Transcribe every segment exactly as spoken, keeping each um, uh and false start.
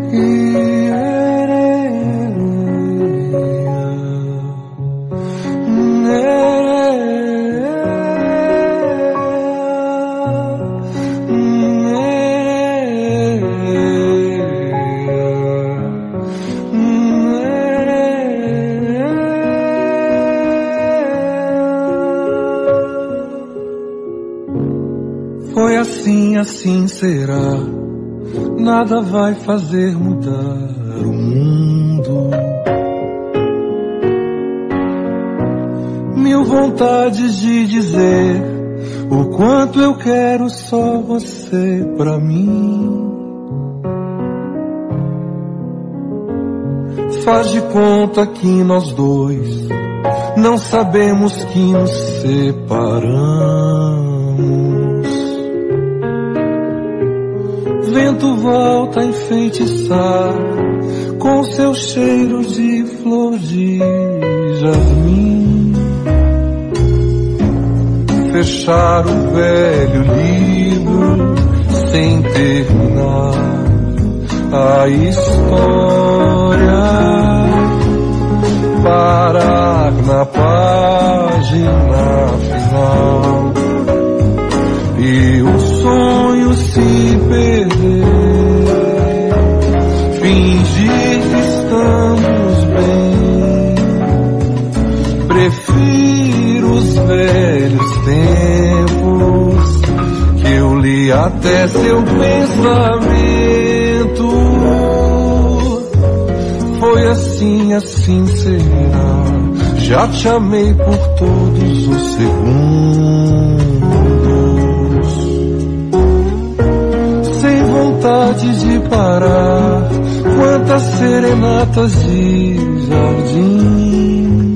Foi assim, assim será. Nada vai fazer mudar o mundo. Mil vontades de dizer o quanto eu quero só você pra mim. Faz de conta que nós dois não sabemos que nos separamos. Vento volta a enfeitiçar com seu cheiro de flor de jasmim. Fechar o velho livro sem terminar a história. Parar na página final e o sonho se perder. Fingir que estamos bem. Prefiro os velhos tempos que eu li até seu pensamento. Foi assim, assim será. Já te amei por todos os segundos, sem vontade de parar. Quantas serenatas de jardim.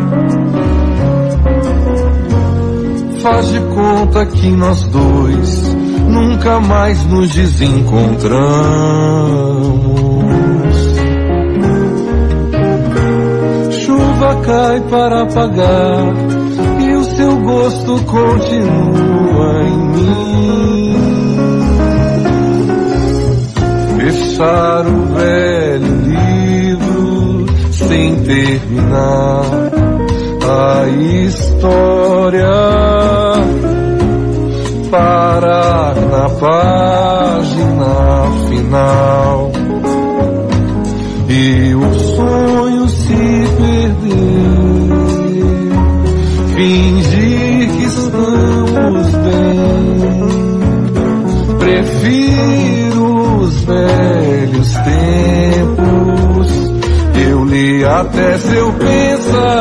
Faz de conta que nós dois nunca mais nos desencontramos. Chuva cai para apagar e o seu gosto continua em mim. Fechar o velho livro sem terminar a história. Parar na página final e o sonho se perder. Fingir que estamos bem. Prefiro os velhos tempos. Eu li até seu pensamento.